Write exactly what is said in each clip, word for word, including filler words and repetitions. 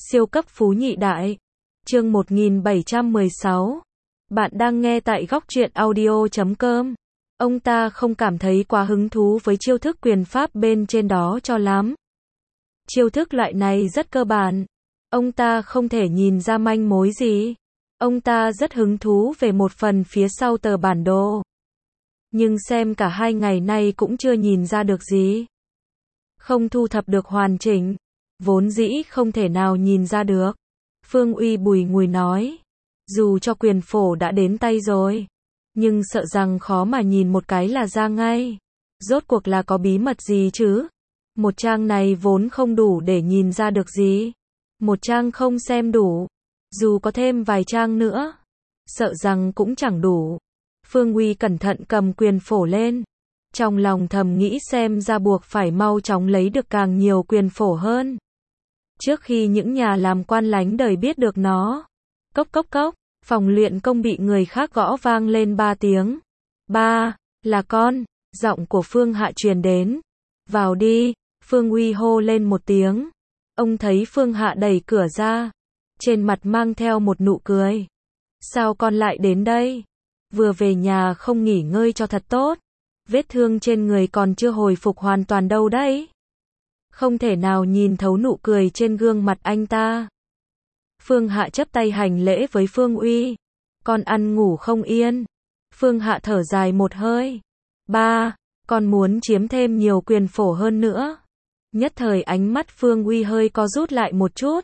Siêu cấp phú nhị đại. Chương một nghìn bảy trăm mười sáu. Bạn đang nghe tại góc truyện audio chấm com. Ông ta không cảm thấy quá hứng thú với chiêu thức quyền pháp bên trên đó cho lắm. Chiêu thức loại này rất cơ bản. Ông ta không thể nhìn ra manh mối gì. Ông ta rất hứng thú về một phần phía sau tờ bản đồ. Nhưng xem cả hai ngày nay cũng chưa nhìn ra được gì. Không thu thập được hoàn chỉnh. Vốn dĩ không thể nào nhìn ra được. Phương Uy bùi ngùi nói. Dù cho quyền phổ đã đến tay rồi. Nhưng sợ rằng khó mà nhìn một cái là ra ngay. Rốt cuộc là có bí mật gì chứ? Một trang này vốn không đủ để nhìn ra được gì. Một trang không xem đủ. Dù có thêm vài trang nữa. Sợ rằng cũng chẳng đủ. Phương Uy cẩn thận cầm quyền phổ lên. Trong lòng thầm nghĩ xem ra buộc phải mau chóng lấy được càng nhiều quyền phổ hơn. Trước khi những nhà làm quan lánh đời biết được nó. Cốc cốc cốc, phòng luyện công bị người khác gõ vang lên ba tiếng. Ba, là con, giọng của Phương Hạ truyền đến. Vào đi, Phương Uy hô lên một tiếng. Ông thấy Phương Hạ đẩy cửa ra. Trên mặt mang theo một nụ cười. Sao con lại đến đây? Vừa về nhà không nghỉ ngơi cho thật tốt. Vết thương trên người còn chưa hồi phục hoàn toàn đâu đấy. Không thể nào nhìn thấu nụ cười trên gương mặt anh ta. Phương Hạ chắp tay hành lễ với Phương Uy. Con ăn ngủ không yên. Phương Hạ thở dài một hơi. Ba, con muốn chiếm thêm nhiều quyền phổ hơn nữa. Nhất thời ánh mắt Phương Uy hơi co rút lại một chút.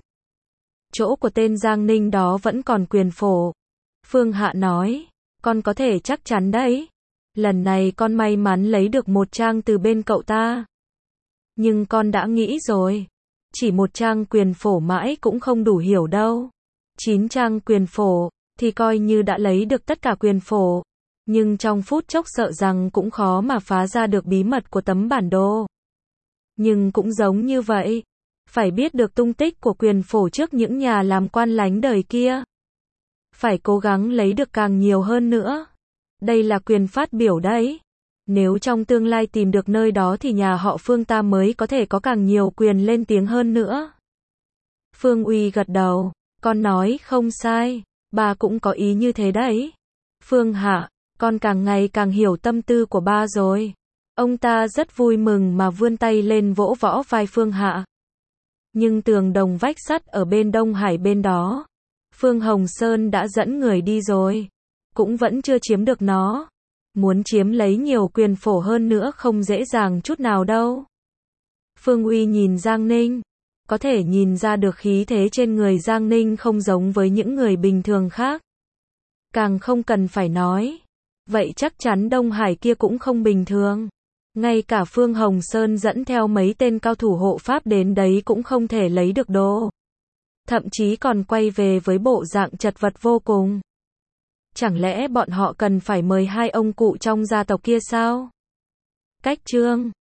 Chỗ của tên Giang Ninh đó vẫn còn quyền phổ. Phương Hạ nói. Con có thể chắc chắn đấy. Lần này con may mắn lấy được một trang từ bên cậu ta. Nhưng con đã nghĩ rồi. Chỉ một trang quyền phổ mãi cũng không đủ hiểu đâu. Chín trang quyền phổ, thì coi như đã lấy được tất cả quyền phổ. Nhưng trong phút chốc sợ rằng cũng khó mà phá ra được bí mật của tấm bản đồ. Nhưng cũng giống như vậy. Phải biết được tung tích của quyền phổ trước những nhà làm quan lánh đời kia. Phải cố gắng lấy được càng nhiều hơn nữa. Đây là quyền phát biểu đấy. Nếu trong tương lai tìm được nơi đó thì nhà họ Phương ta mới có thể có càng nhiều quyền lên tiếng hơn nữa. Phương Uy gật đầu. Con nói không sai. Ba cũng có ý như thế đấy. Phương Hạ, con càng ngày càng hiểu tâm tư của ba rồi. Ông ta rất vui mừng mà vươn tay lên vỗ võ vai Phương Hạ. Nhưng tường đồng vách sắt ở bên Đông Hải bên đó. Phương Hồng Sơn đã dẫn người đi rồi. Cũng vẫn chưa chiếm được nó. Muốn chiếm lấy nhiều quyền phổ hơn nữa không dễ dàng chút nào đâu. Phương Uy nhìn Giang Ninh. Có thể nhìn ra được khí thế trên người Giang Ninh không giống với những người bình thường khác. Càng không cần phải nói. Vậy chắc chắn Đông Hải kia cũng không bình thường. Ngay cả Phương Hồng Sơn dẫn theo mấy tên cao thủ hộ pháp đến đấy cũng không thể lấy được đồ. Thậm chí còn quay về với bộ dạng chật vật vô cùng. Chẳng lẽ bọn họ cần phải mời hai ông cụ trong gia tộc kia sao? Cách chương